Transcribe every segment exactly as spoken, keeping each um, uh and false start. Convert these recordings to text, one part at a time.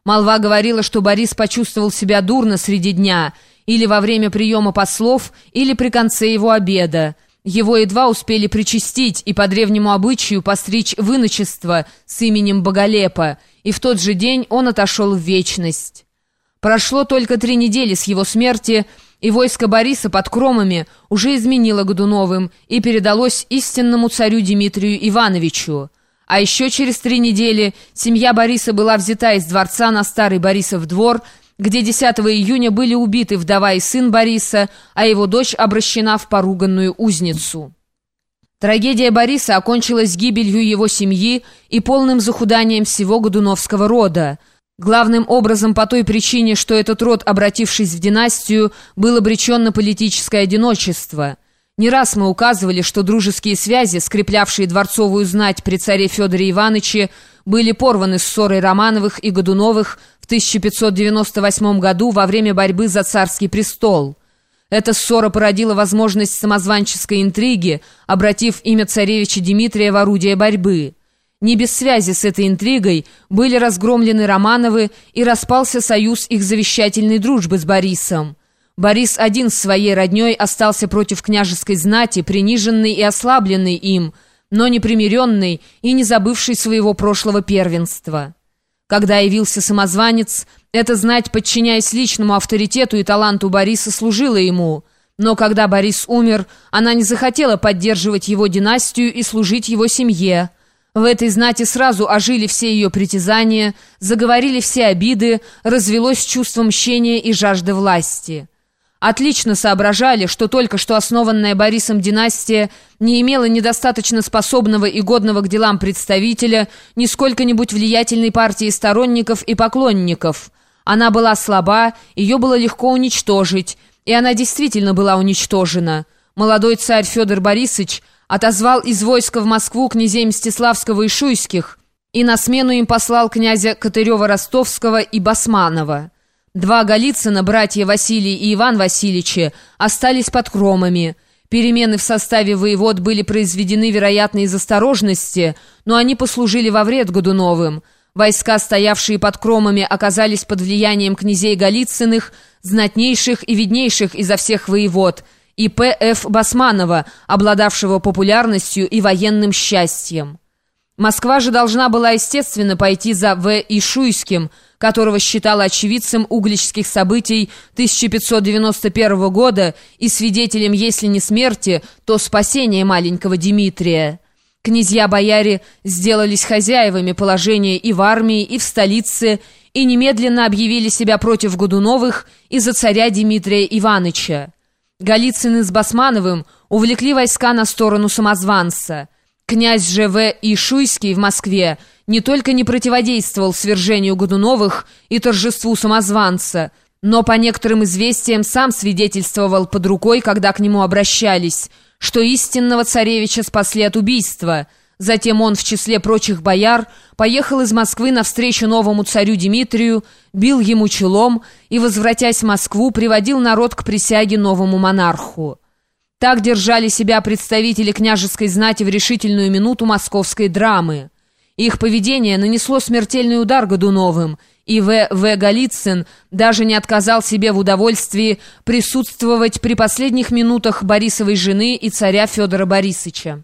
Молва говорила, что Борис почувствовал себя дурно среди дня, или во время приема послов, или при конце его обеда. Его едва успели причастить и по древнему обычаю постричь в иночество с именем Боголепа, и в тот же день он отошел в вечность. Прошло только три недели с его смерти, и войско Бориса под Кромами уже изменило Годуновым и передалось истинному царю Дмитрию Ивановичу. А еще через три недели семья Бориса была взята из дворца на Старый Борисов двор, где десятого июня были убиты вдова и сын Бориса, а его дочь обращена в поруганную узницу. Трагедия Бориса окончилась гибелью его семьи и полным захуданием всего годуновского рода. Главным образом по той причине, что этот род, обратившись в династию, был обречен на политическое одиночество. Не раз мы указывали, что дружеские связи, скреплявшие дворцовую знать при царе Федоре Ивановиче, были порваны ссорой Романовых и Годуновых в тысяча пятьсот девяносто восьмом году во время борьбы за царский престол. Эта ссора породила возможность самозванческой интриги, обратив имя царевича Дмитрия в орудие борьбы. Не без связи с этой интригой были разгромлены Романовы и распался союз их завещательной дружбы с Борисом. Борис один с своей родней остался против княжеской знати, приниженный и ослабленный им, но не примиренный и не забывший своего прошлого первенства. Когда явился самозванец, эта знать, подчиняясь личному авторитету и таланту Бориса, служила ему. Но когда Борис умер, она не захотела поддерживать его династию и служить его семье. В этой знати сразу ожили все ее притязания, заговорили все обиды, развелось чувство мщения и жажда власти. Отлично соображали, что только что основанная Борисом династия не имела недостаточно способного и годного к делам представителя ни сколько-нибудь влиятельной партии сторонников и поклонников. Она была слаба, ее было легко уничтожить, и она действительно была уничтожена. Молодой царь Федор Борисович отозвал из войска в Москву князей Мстиславского и Шуйских и на смену им послал князя Катырева-Ростовского и Басманова. Два Голицына, братья Василий и Иван Васильевичи, остались под Кромами. Перемены в составе воевод были произведены, вероятно, из осторожности, но они послужили во вред Годуновым. Войска, стоявшие под Кромами, оказались под влиянием князей Голицыных, знатнейших и виднейших изо всех воевод, и П Ф Басманова, обладавшего популярностью и военным счастьем. Москва же должна была, естественно, пойти за В. И. Шуйским, которого считала очевидцем угличских событий тысяча пятьсот девяносто первого года и свидетелем, если не смерти, то спасения маленького Дмитрия. Князья-бояре сделались хозяевами положения и в армии, и в столице, и немедленно объявили себя против Годуновых и за царя Дмитрия Ивановича. Голицыны с Басмановым увлекли войска на сторону самозванца. Князь же В. И. Шуйский в Москве не только не противодействовал свержению Годуновых и торжеству самозванца, но по некоторым известиям сам свидетельствовал под рукой, когда к нему обращались, что истинного царевича спасли от убийства. Затем он в числе прочих бояр поехал из Москвы навстречу новому царю Дмитрию, бил ему челом и, возвратясь в Москву, приводил народ к присяге новому монарху. Так держали себя представители княжеской знати в решительную минуту московской драмы. Их поведение нанесло смертельный удар Годуновым, и В. В. Голицын даже не отказал себе в удовольствии присутствовать при последних минутах Борисовой жены и царя Федора Борисовича.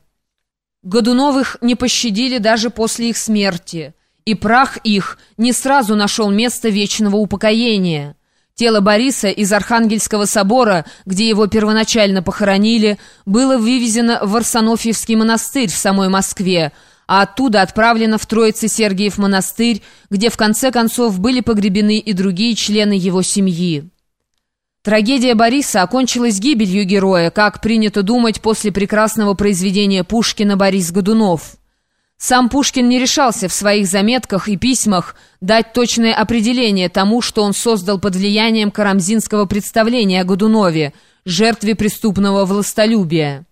Годуновых не пощадили даже после их смерти, и прах их не сразу нашел место вечного упокоения. Тело Бориса из Архангельского собора, где его первоначально похоронили, было вывезено в Варсонофьевский монастырь в самой Москве, а оттуда отправлено в Троице-Сергиев монастырь, где в конце концов были погребены и другие члены его семьи. Трагедия Бориса окончилась гибелью героя, как принято думать после прекрасного произведения Пушкина «Борис Годунов». Сам Пушкин не решался в своих заметках и письмах дать точное определение тому, что он создал под влиянием карамзинского представления о Годунове, жертве преступного властолюбия.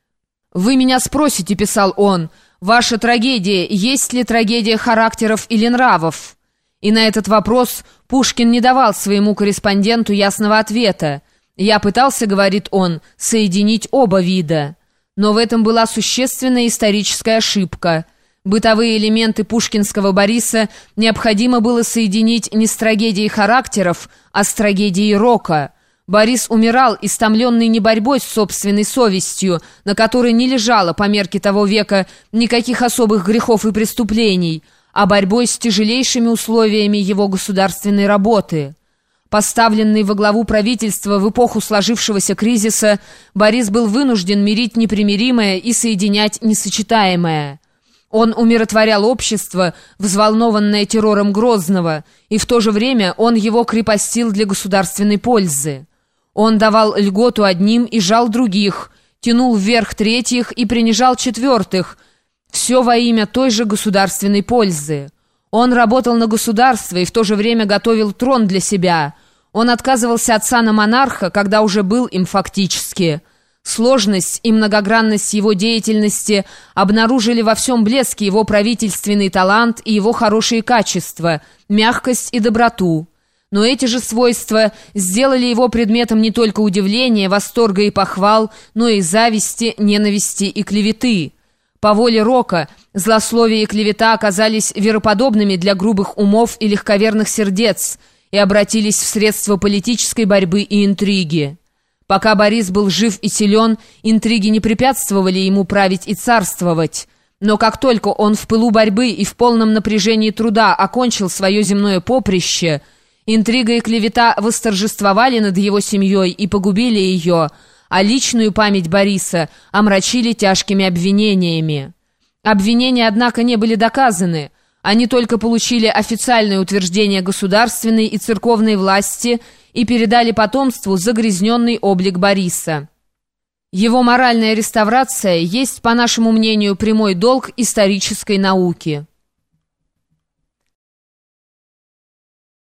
«Вы меня спросите, — писал он, — ваша трагедия, есть ли трагедия характеров или нравов?» И на этот вопрос Пушкин не давал своему корреспонденту ясного ответа. «Я пытался, — говорит он, — соединить оба вида». Но в этом была существенная историческая ошибка. Бытовые элементы пушкинского Бориса необходимо было соединить не с трагедией характеров, а с трагедией рока. Борис умирал, истомленный не борьбой с собственной совестью, на которой не лежало по мерке того века никаких особых грехов и преступлений, а борьбой с тяжелейшими условиями его государственной работы. Поставленный во главу правительства в эпоху сложившегося кризиса, Борис был вынужден мирить непримиримое и соединять несочетаемое. Он умиротворял общество, взволнованное террором Грозного, и в то же время он его крепостил для государственной пользы. Он давал льготу одним и жал других, тянул вверх третьих и принижал четвертых, все во имя той же государственной пользы. Он работал на государство и в то же время готовил трон для себя. Он отказывался от сана монарха, когда уже был им фактически. Сложность и многогранность его деятельности обнаружили во всем блеске его правительственный талант и его хорошие качества, мягкость и доброту. Но эти же свойства сделали его предметом не только удивления, восторга и похвал, но и зависти, ненависти и клеветы. По воле рока злословие и клевета оказались вероподобными для грубых умов и легковерных сердец и обратились в средства политической борьбы и интриги. Пока Борис был жив и силен, интриги не препятствовали ему править и царствовать. Но как только он в пылу борьбы и в полном напряжении труда окончил свое земное поприще, интрига и клевета восторжествовали над его семьей и погубили ее, а личную память Бориса омрачили тяжкими обвинениями. Обвинения, однако, не были доказаны. Они только получили официальное утверждение государственной и церковной власти и передали потомству загрязненный облик Бориса. Его моральная реставрация есть, по нашему мнению, прямой долг исторической науки.